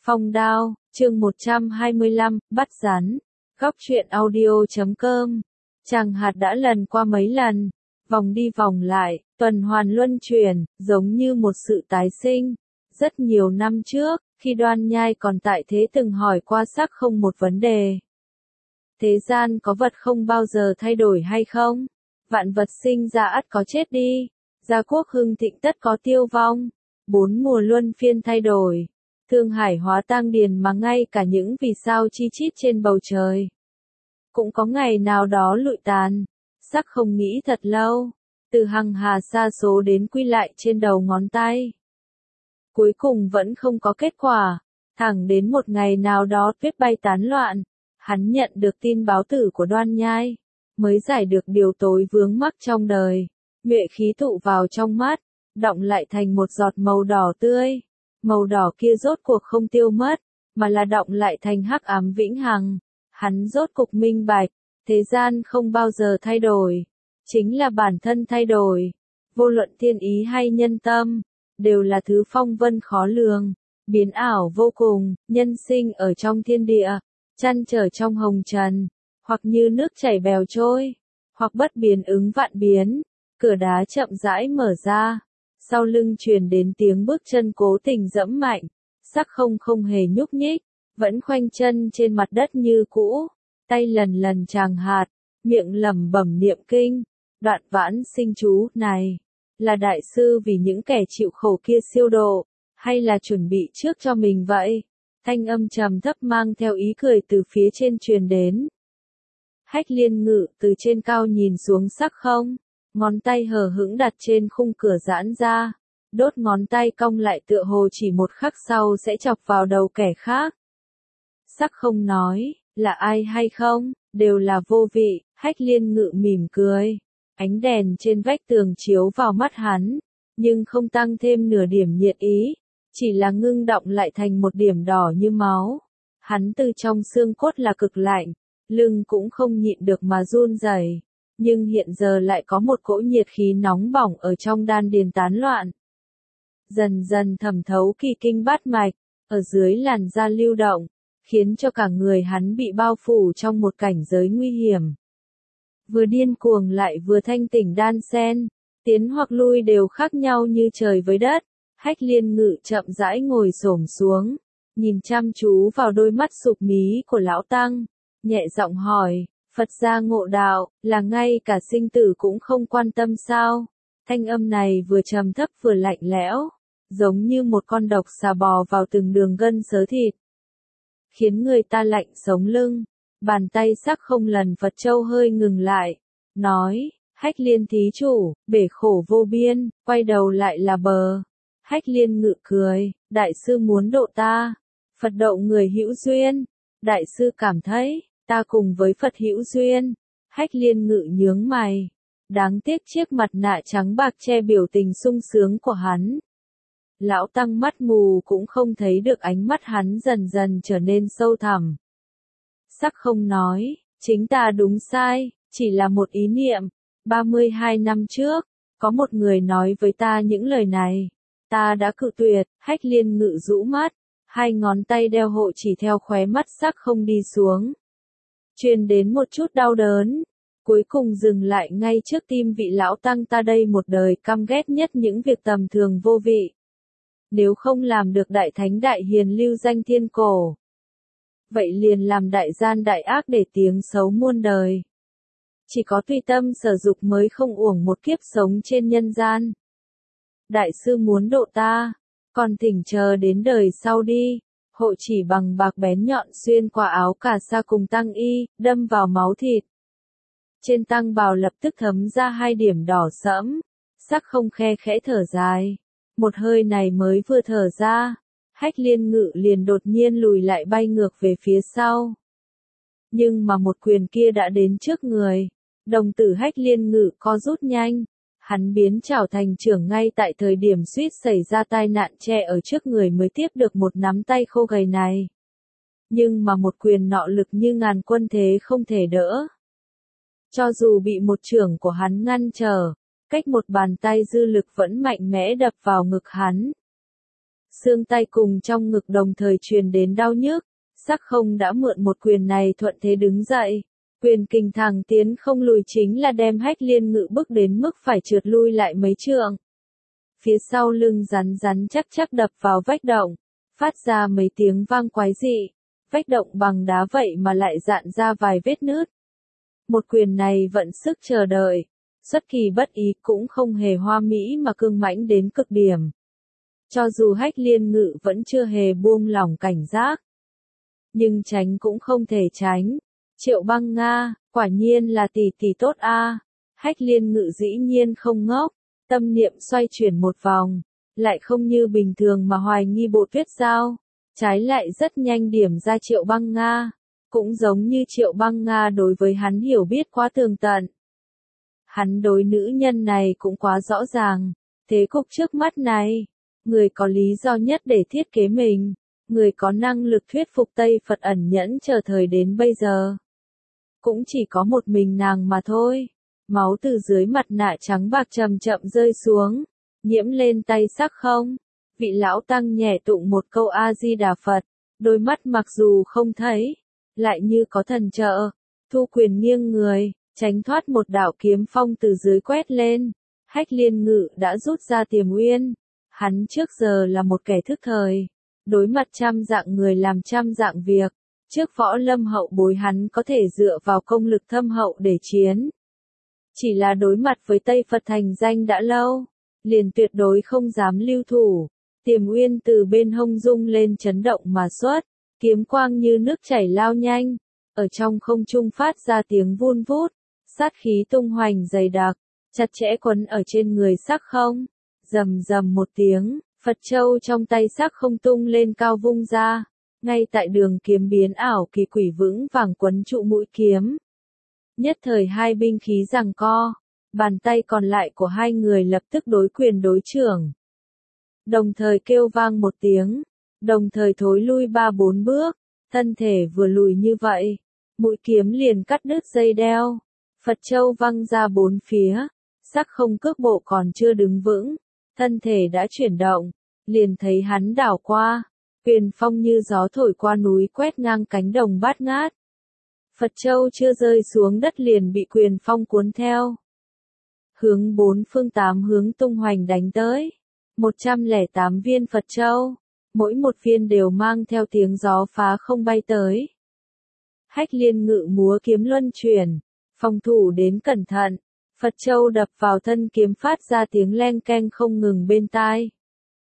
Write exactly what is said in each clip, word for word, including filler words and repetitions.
Phong đao, chương một trăm hai mươi lăm, bắt rắn. Góc truyện audio chấm com. Chàng hạt đã lần qua mấy lần, vòng đi vòng lại, tuần hoàn luân chuyển, giống như một sự tái sinh. Rất nhiều năm trước, khi Đoan Nhai còn tại thế từng hỏi qua Sắc Không một vấn đề. Thế gian có vật không bao giờ thay đổi hay không? Vạn vật sinh ra ắt có chết đi, gia quốc hưng thịnh tất có tiêu vong, bốn mùa luân phiên thay đổi. Thương hải hóa tang điền mà ngay cả những vì sao chi chít trên bầu trời cũng có ngày nào đó lụi tàn. Sắc Không nghĩ thật lâu, từ hằng hà sa số đến quy lại trên đầu ngón tay. Cuối cùng vẫn không có kết quả, thẳng đến một ngày nào đó tuyết bay tán loạn, hắn nhận được tin báo tử của Đoan Nhai, mới giải được điều tối vướng mắc trong đời. Nhuệ khí tụ vào trong mắt, đọng lại thành một giọt màu đỏ tươi. Màu đỏ kia rốt cuộc không tiêu mất, mà là đọng lại thành hắc ám vĩnh hằng. Hắn rốt cục minh bạch, thế gian không bao giờ thay đổi, chính là bản thân thay đổi. Vô luận thiên ý hay nhân tâm, đều là thứ phong vân khó lường, biến ảo vô cùng. Nhân sinh ở trong thiên địa, chăn trở trong hồng trần, hoặc như nước chảy bèo trôi, hoặc bất biến ứng vạn biến. Cửa đá chậm rãi mở ra, sau lưng truyền đến tiếng bước chân cố tình dẫm mạnh. Sắc Không không hề nhúc nhích, vẫn khoanh chân trên mặt đất như cũ, tay lần lần tràng hạt, miệng lẩm bẩm niệm kinh. Đoạn vãn sinh chú này, là đại sư vì những kẻ chịu khổ kia siêu độ, hay là chuẩn bị trước cho mình vậy? Thanh âm trầm thấp mang theo ý cười từ phía trên truyền đến. Hách Liên Ngự từ trên cao nhìn xuống Sắc Không, ngón tay hờ hững đặt trên khung cửa giãn ra, đốt ngón tay cong lại tựa hồ chỉ một khắc sau sẽ chọc vào đầu kẻ khác. Sắc Không nói, là ai hay không, đều là vô vị. Hách Liên Ngự mỉm cười, ánh đèn trên vách tường chiếu vào mắt hắn, nhưng không tăng thêm nửa điểm nhiệt ý, chỉ là ngưng đọng lại thành một điểm đỏ như máu. Hắn từ trong xương cốt là cực lạnh, lưng cũng không nhịn được mà run rẩy, nhưng hiện giờ lại có một cỗ nhiệt khí nóng bỏng ở trong đan điền tán loạn, dần dần thẩm thấu kỳ kinh bát mạch, ở dưới làn da lưu động, khiến cho cả người hắn bị bao phủ trong một cảnh giới nguy hiểm. Vừa điên cuồng lại vừa thanh tỉnh đan xen, tiến hoặc lui đều khác nhau như trời với đất. Hách Liên Ngự chậm rãi ngồi xổm xuống, nhìn chăm chú vào đôi mắt sụp mí của lão tăng, nhẹ giọng hỏi, Phật gia ngộ đạo, là ngay cả sinh tử cũng không quan tâm sao? Thanh âm này vừa trầm thấp vừa lạnh lẽo, giống như một con độc xà bò vào từng đường gân xớ thịt, khiến người ta lạnh sống lưng. Bàn tay Sắc Không lần Phật châu hơi ngừng lại, nói, Hách Liên thí chủ, bể khổ vô biên, quay đầu lại là bờ. Hách Liên Ngự cười, đại sư muốn độ ta, Phật độ người hữu duyên. Đại sư cảm thấy, ta cùng với Phật hữu duyên. Hách Liên Ngự nhướng mày, đáng tiếc chiếc mặt nạ trắng bạc che biểu tình sung sướng của hắn. Lão tăng mắt mù cũng không thấy được ánh mắt hắn dần dần trở nên sâu thẳm. Sắc Không nói, chính ta đúng sai, chỉ là một ý niệm. ba mươi hai năm trước, có một người nói với ta những lời này, ta đã cự tuyệt. Hách Liên Ngự rũ mắt, hai ngón tay đeo hộ chỉ theo khóe mắt Sắc Không đi xuống, truyền đến một chút đau đớn, cuối cùng dừng lại ngay trước tim vị lão tăng ta đây một đời căm ghét nhất những việc tầm thường vô vị. Nếu không làm được đại thánh đại hiền lưu danh thiên cổ, vậy liền làm đại gian đại ác để tiếng xấu muôn đời. Chỉ có tùy tâm sở dục mới không uổng một kiếp sống trên nhân gian. Đại sư muốn độ ta, còn thỉnh chờ đến đời sau đi. Hộ chỉ bằng bạc bén nhọn xuyên qua áo cà sa cùng tăng y, đâm vào máu thịt. Trên tăng bào lập tức thấm ra hai điểm đỏ sẫm. Sắc Không khe khẽ thở dài. Một hơi này mới vừa thở ra, Hách Liên Ngự liền đột nhiên lùi lại bay ngược về phía sau. Nhưng mà một quyền kia đã đến trước người. Đồng tử Hách Liên Ngự co rút nhanh, hắn biến chảo thành trưởng ngay tại thời điểm suýt xảy ra tai nạn che ở trước người mới tiếp được một nắm tay khô gầy này. Nhưng mà một quyền nọ lực như ngàn quân thế không thể đỡ. Cho dù bị một chưởng của hắn ngăn trở, cách một bàn tay dư lực vẫn mạnh mẽ đập vào ngực hắn. xương tay cùng trong ngực đồng thời truyền đến đau nhức, Sắc Không đã mượn một quyền này thuận thế đứng dậy. Quyền kình thẳng tiến không lùi chính là đem Hách Liên Ngự bức đến mức phải trượt lui lại mấy trượng. Phía sau lưng rắn rắn chắc chắc đập vào vách động, phát ra mấy tiếng vang quái dị. Vách động bằng đá vậy mà lại dạn ra vài vết nứt. Một quyền này vận sức chờ đợi, xuất kỳ bất ý cũng không hề hoa mỹ mà cương mãnh đến cực điểm. Cho dù Hách Liên Ngự vẫn chưa hề buông lỏng cảnh giác, nhưng tránh cũng không thể tránh. Triệu Băng Nga, quả nhiên là tỷ tỷ tốt a. Hách Liên Ngự dĩ nhiên không ngốc, tâm niệm xoay chuyển một vòng, lại không như bình thường mà hoài nghi Bộ Tuyết Giao, trái lại rất nhanh điểm ra Triệu Băng Nga, cũng giống như Triệu Băng Nga đối với hắn hiểu biết quá tường tận. Hắn đối nữ nhân này cũng quá rõ ràng, thế cục trước mắt này, người có lý do nhất để thiết kế mình, người có năng lực thuyết phục Tây Phật ẩn nhẫn chờ thời đến bây giờ. Cũng chỉ có một mình nàng mà thôi. Máu từ dưới mặt nạ trắng bạc chậm chậm rơi xuống, nhiễm lên tay Sắc Không. Vị lão tăng nhẹ tụng một câu A-di-đà Phật, đôi mắt mặc dù không thấy, lại như có thần trợ, thu quyền nghiêng người, tránh thoát một đạo kiếm phong từ dưới quét lên. Hách Liên Ngự đã rút ra Tiềm Uyên, hắn trước giờ là một kẻ thức thời, đối mặt trăm dạng người làm trăm dạng việc, trước võ lâm hậu bối hắn có thể dựa vào công lực thâm hậu để chiến. Chỉ là đối mặt với Tây Phật thành danh đã lâu, liền tuyệt đối không dám lưu thủ. Tiềm Uyên từ bên hông rung lên chấn động mà xuất, kiếm quang như nước chảy lao nhanh, ở trong không trung phát ra tiếng vun vút, sát khí tung hoành dày đặc, chặt chẽ quấn ở trên người Sắc Không. Rầm rầm một tiếng, Phật châu trong tay Sắc Không tung lên cao vung ra, ngay tại đường kiếm biến ảo kỳ quỷ vững vàng quấn trụ mũi kiếm. Nhất thời hai binh khí giằng co, bàn tay còn lại của hai người lập tức đối quyền đối chưởng. Đồng thời kêu vang một tiếng, đồng thời thối lui ba bốn bước, thân thể vừa lùi như vậy, mũi kiếm liền cắt đứt dây đeo, Phật châu văng ra bốn phía, Sắc Không cước bộ còn chưa đứng vững, thân thể đã chuyển động, liền thấy hắn đảo qua, quyền phong như gió thổi qua núi quét ngang cánh đồng bát ngát. Phật châu chưa rơi xuống đất liền bị quyền phong cuốn theo. Hướng bốn phương tám hướng tung hoành đánh tới. một trăm lẻ tám viên Phật châu, mỗi một viên đều mang theo tiếng gió phá không bay tới. Hách Liên Ngự múa kiếm luân chuyển, phòng thủ đến cẩn thận, Phật châu đập vào thân kiếm phát ra tiếng len keng không ngừng bên tai.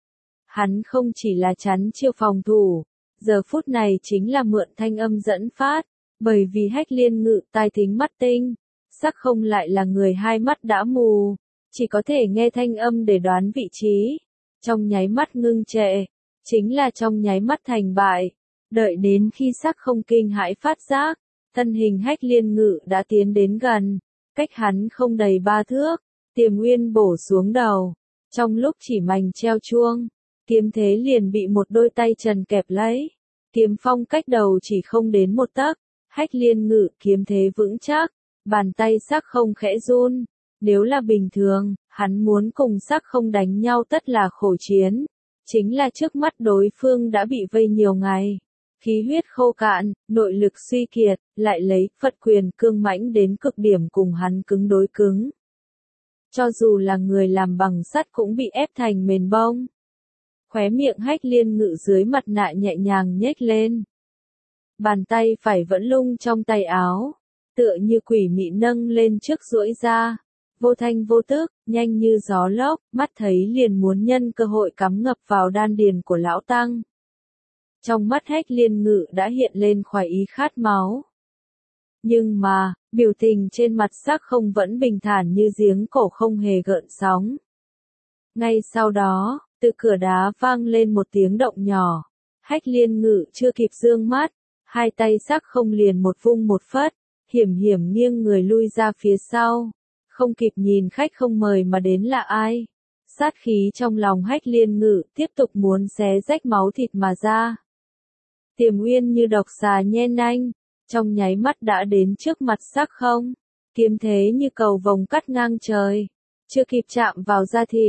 Hắn không chỉ là chắn chiêu phòng thủ, giờ phút này chính là mượn thanh âm dẫn phát, bởi vì Hách Liên Ngự tai thính mắt tinh, Sắc Không lại là người hai mắt đã mù, chỉ có thể nghe thanh âm để đoán vị trí. Trong nháy mắt ngưng trệ, chính là trong nháy mắt thành bại. Đợi đến khi Sắc Không kinh hãi phát giác, thân hình Hách Liên Ngự đã tiến đến gần, cách hắn không đầy ba thước, Tiềm Uyên bổ xuống đầu. Trong lúc chỉ mảnh treo chuông, kiếm thế liền bị một đôi tay trần kẹp lấy. Kiếm phong cách đầu chỉ không đến một tấc, Hách Liên Ngự kiếm thế vững chắc, bàn tay Sắc Không khẽ run. Nếu là bình thường, hắn muốn cùng Sắc Không đánh nhau tất là khổ chiến. Chính là trước mắt đối phương đã bị vây nhiều ngày. Khí huyết khô cạn, nội lực suy kiệt, lại lấy Phật quyền cương mãnh đến cực điểm cùng hắn cứng đối cứng. Cho dù là người làm bằng sắt cũng bị ép thành mền bông. Khóe miệng Hách Liên Ngự dưới mặt nạ nhẹ nhàng nhếch lên. Bàn tay phải vẫn lung trong tay áo, tựa như quỷ mị nâng lên trước duỗi ra. Vô thanh vô tức, nhanh như gió lốc, mắt thấy liền muốn nhân cơ hội cắm ngập vào đan điền của lão tăng. Trong mắt Hách Liên Ngự đã hiện lên khoái ý khát máu. Nhưng mà, biểu tình trên mặt Sắc Không vẫn bình thản như giếng cổ không hề gợn sóng. Ngay sau đó, từ cửa đá vang lên một tiếng động nhỏ. Hách Liên Ngự chưa kịp dương mắt, hai tay Sắc Không liền một vung một phất, hiểm hiểm nghiêng người lui ra phía sau. Không kịp nhìn khách không mời mà đến là ai. Sát khí trong lòng Hách Liên Ngự tiếp tục muốn xé rách máu thịt mà ra. Tiềm Uyên như độc xà nhen nanh, trong nháy mắt đã đến trước mặt Sắc Không. Kiếm thế như cầu vồng cắt ngang trời, chưa kịp chạm vào da thịt,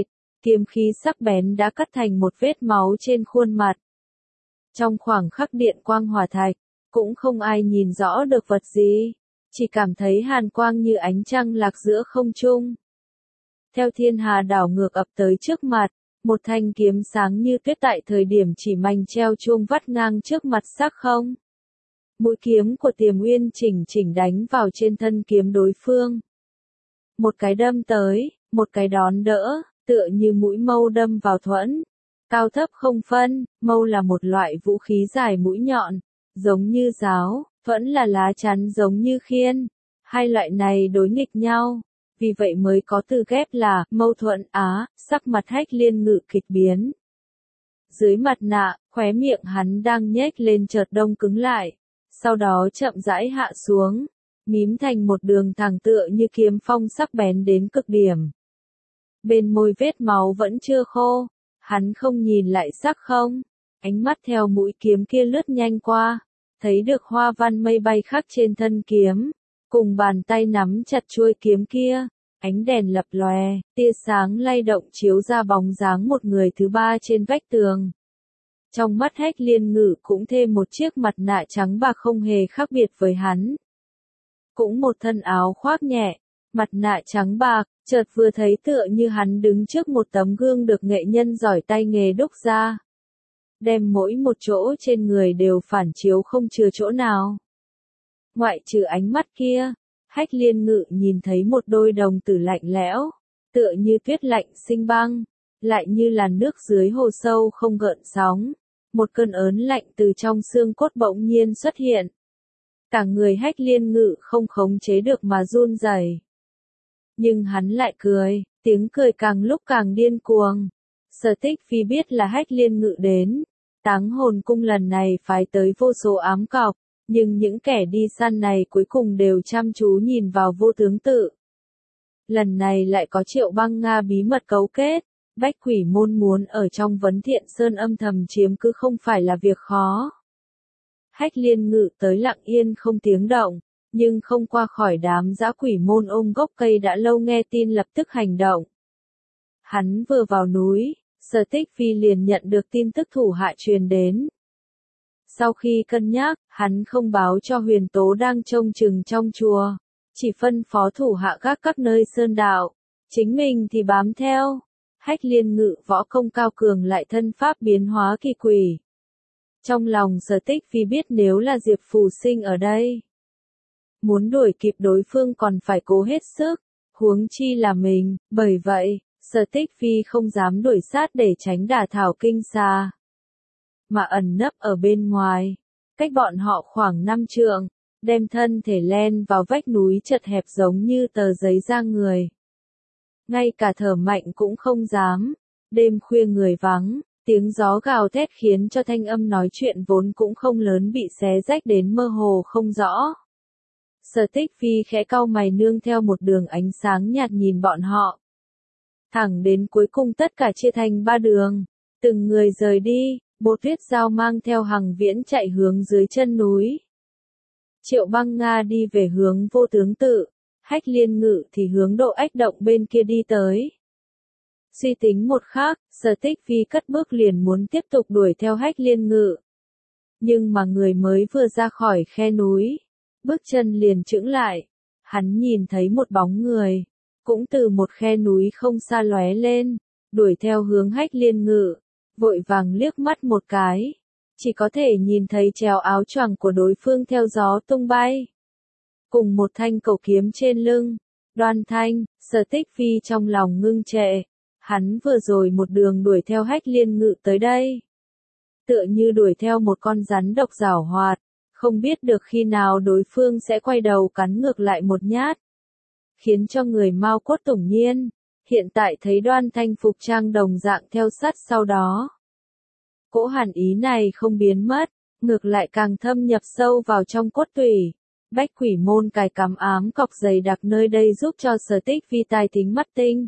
kiếm khí sắc bén đã cắt thành một vết máu trên khuôn mặt. Trong khoảng khắc điện quang hỏa thạch, cũng không ai nhìn rõ được vật gì, chỉ cảm thấy hàn quang như ánh trăng lạc giữa không trung. Theo thiên hà đảo ngược ập tới trước mặt, một thanh kiếm sáng như tuyết tại thời điểm chỉ manh treo chuông vắt ngang trước mặt sắc không. Mũi kiếm của Tiềm Uyên chỉnh chỉnh đánh vào trên thân kiếm đối phương. Một cái đâm tới, một cái đón đỡ, tựa như mũi mâu đâm vào thuẫn. Cao thấp không phân, mâu là một loại vũ khí dài mũi nhọn, giống như giáo, thuẫn là lá chắn giống như khiên. Hai loại này đối nghịch nhau, vì vậy mới có từ ghép là mâu thuẫn á, sắc mặt Hách Liên Ngự kịch biến. Dưới mặt nạ, khóe miệng hắn đang nhếch lên chợt đông cứng lại, sau đó chậm rãi hạ xuống, mím thành một đường thẳng tựa như kiếm phong sắc bén đến cực điểm. Bên môi vết máu vẫn chưa khô, hắn không nhìn lại sắc không, ánh mắt theo mũi kiếm kia lướt nhanh qua, thấy được hoa văn mây bay khắc trên thân kiếm, cùng bàn tay nắm chặt chuôi kiếm kia, ánh đèn lập lòe, tia sáng lay động chiếu ra bóng dáng một người thứ ba trên vách tường. Trong mắt Hách Liên Ngự cũng thêm một chiếc mặt nạ trắng bạc không hề khác biệt với hắn. Cũng một thân áo khoác nhẹ, mặt nạ trắng bạc, chợt vừa thấy tựa như hắn đứng trước một tấm gương được nghệ nhân giỏi tay nghề đúc ra. Đem mỗi một chỗ trên người đều phản chiếu không chừa chỗ nào. Ngoại trừ ánh mắt kia, Hách Liên Ngự nhìn thấy một đôi đồng tử lạnh lẽo, tựa như tuyết lạnh sinh băng, lại như làn nước dưới hồ sâu không gợn sóng. Một cơn ớn lạnh từ trong xương cốt bỗng nhiên xuất hiện. Cả người Hách Liên Ngự không khống chế được mà run rẩy. Nhưng hắn lại cười, tiếng cười càng lúc càng điên cuồng. Sở Tích Phi biết là Hách Liên Ngự đến, Táng Hồn Cung lần này phái tới vô số ám cọc, nhưng những kẻ đi săn này cuối cùng đều chăm chú nhìn vào Vô Tướng Tự. Lần này lại có Triệu Băng Nga bí mật cấu kết, Bách Quỷ Môn muốn ở trong Vấn Thiện Sơn âm thầm chiếm cứ không phải là việc khó. Hách Liên Ngự tới lặng yên không tiếng động, nhưng không qua khỏi đám dã quỷ môn ôm gốc cây đã lâu nghe tin lập tức hành động. Hắn vừa vào núi, Sở Tích Phi liền nhận được tin tức thủ hạ truyền đến. Sau khi cân nhắc, hắn không báo cho Huyền Tố đang trông chừng trong chùa, chỉ phân phó thủ hạ gác các nơi sơn đạo, chính mình thì bám theo. Hách Liên Ngự võ công cao cường lại thân pháp biến hóa kỳ quỷ. Trong lòng Sở Tích Phi biết nếu là Diệp Phù Sinh ở đây, muốn đuổi kịp đối phương còn phải cố hết sức, huống chi là mình, bởi vậy, Sở Tích Phi không dám đuổi sát để tránh đả thảo kinh xà, mà ẩn nấp ở bên ngoài, cách bọn họ khoảng năm trượng, đem thân thể len vào vách núi chật hẹp giống như tờ giấy da người. Ngay cả thở mạnh cũng không dám, đêm khuya người vắng, tiếng gió gào thét khiến cho thanh âm nói chuyện vốn cũng không lớn bị xé rách đến mơ hồ không rõ. Sở Tích Phi khẽ cau mày nương theo một đường ánh sáng nhạt nhìn bọn họ. Thẳng đến cuối cùng tất cả chia thành ba đường, từng người rời đi, Bố Tuyết Giao mang theo Hằng Viễn chạy hướng dưới chân núi. Triệu Băng Nga đi về hướng Vô Tướng Tự, Hách Liên Ngự thì hướng Độ Ách Động bên kia đi tới. Suy tính một khắc, Sở Tích Phi cất bước liền muốn tiếp tục đuổi theo Hách Liên Ngự. Nhưng mà người mới vừa ra khỏi khe núi, bước chân liền chững lại, hắn nhìn thấy một bóng người, cũng từ một khe núi không xa lóe lên, đuổi theo hướng Hách Liên Ngự, vội vàng liếc mắt một cái, chỉ có thể nhìn thấy trèo áo choàng của đối phương theo gió tung bay. Cùng một thanh cầu kiếm trên lưng, Đoan Thanh, Sở Tích Phi trong lòng ngưng trệ, hắn vừa rồi một đường đuổi theo Hách Liên Ngự tới đây. Tựa như đuổi theo một con rắn độc giảo hoạt, không biết được khi nào đối phương sẽ quay đầu cắn ngược lại một nhát. Khiến cho người mau cốt tủng nhiên, hiện tại thấy Đoan Thanh phục trang đồng dạng theo sát sau đó. Cỗ hàn ý này không biến mất, ngược lại càng thâm nhập sâu vào trong cốt tủy. Bách Quỷ Môn cài cắm ám cọc dày đặc nơi đây giúp cho Sở Tích Phi tài tính mắt tinh.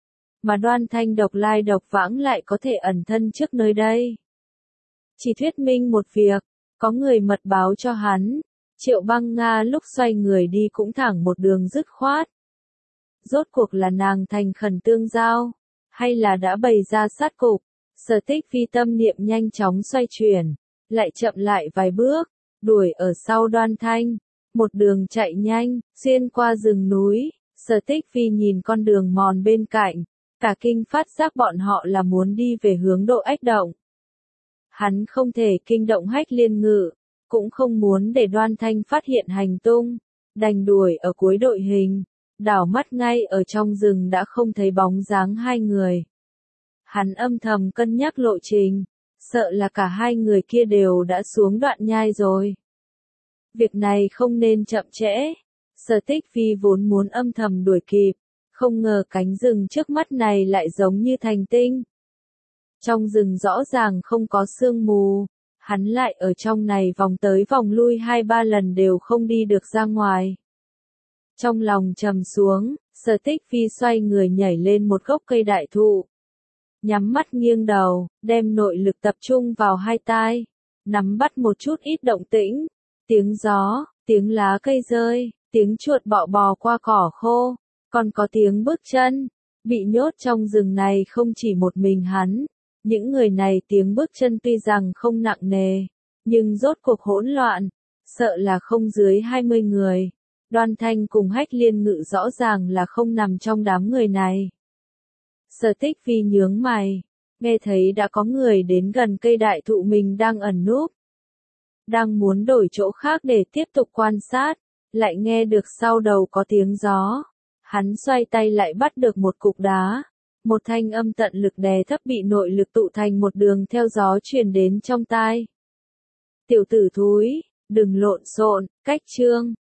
Mà Đoan Thanh độc lai độc vãng lại có thể ẩn thân trước nơi đây. Chỉ thuyết minh một việc, có người mật báo cho hắn, Triệu Băng Nga lúc xoay người đi cũng thẳng một đường dứt khoát. Rốt cuộc là nàng thành khẩn tương giao, Hay là đã bày ra sát cục? Sở Tích Phi tâm niệm nhanh chóng xoay chuyển, lại chậm lại vài bước, đuổi ở sau Đoan Thanh, một đường chạy nhanh, xuyên qua rừng núi. Sở Tích Phi nhìn con đường mòn bên cạnh, cả kinh phát giác bọn họ là muốn đi về hướng Độ Ách Động. Hắn không thể kinh động Hách Liên Ngự, cũng không muốn để Đoan Thanh phát hiện hành tung, đành đuổi ở cuối đội hình, đảo mắt ngay ở trong rừng đã không thấy bóng dáng hai người. Hắn âm thầm cân nhắc lộ trình, sợ là cả hai người kia đều đã xuống đoạn nhai rồi. Việc này không nên chậm trễ. Sở Tích Phi vốn muốn âm thầm đuổi kịp, không ngờ cánh rừng trước mắt này lại giống như thành tinh. Trong rừng rõ ràng không có sương mù, hắn lại ở trong này vòng tới vòng lui hai ba lần đều không đi được ra ngoài. Trong lòng trầm xuống, Sở Tích Phi xoay người nhảy lên một gốc cây đại thụ. Nhắm mắt nghiêng đầu, đem nội lực tập trung vào hai tai, nắm bắt một chút ít động tĩnh, tiếng gió, tiếng lá cây rơi, tiếng chuột bọ bò qua cỏ khô, còn có tiếng bước chân. Bị nhốt trong rừng này không chỉ một mình hắn, những người này tiếng bước chân tuy rằng không nặng nề, nhưng rốt cuộc hỗn loạn, sợ là không dưới hai mươi người. Đoan Thanh cùng Hách Liên Ngự rõ ràng là không nằm trong đám người này. Sở Tích Phi nhướng mày, nghe thấy đã có người đến gần cây đại thụ mình đang ẩn núp. Đang muốn đổi chỗ khác để tiếp tục quan sát, lại nghe được sau đầu có tiếng gió. Hắn xoay tay lại bắt được một cục đá. Một thanh âm tận lực đè thấp bị nội lực tụ thành một đường theo gió truyền đến trong tai. Tiểu tử thúi, đừng lộn xộn, cách chương.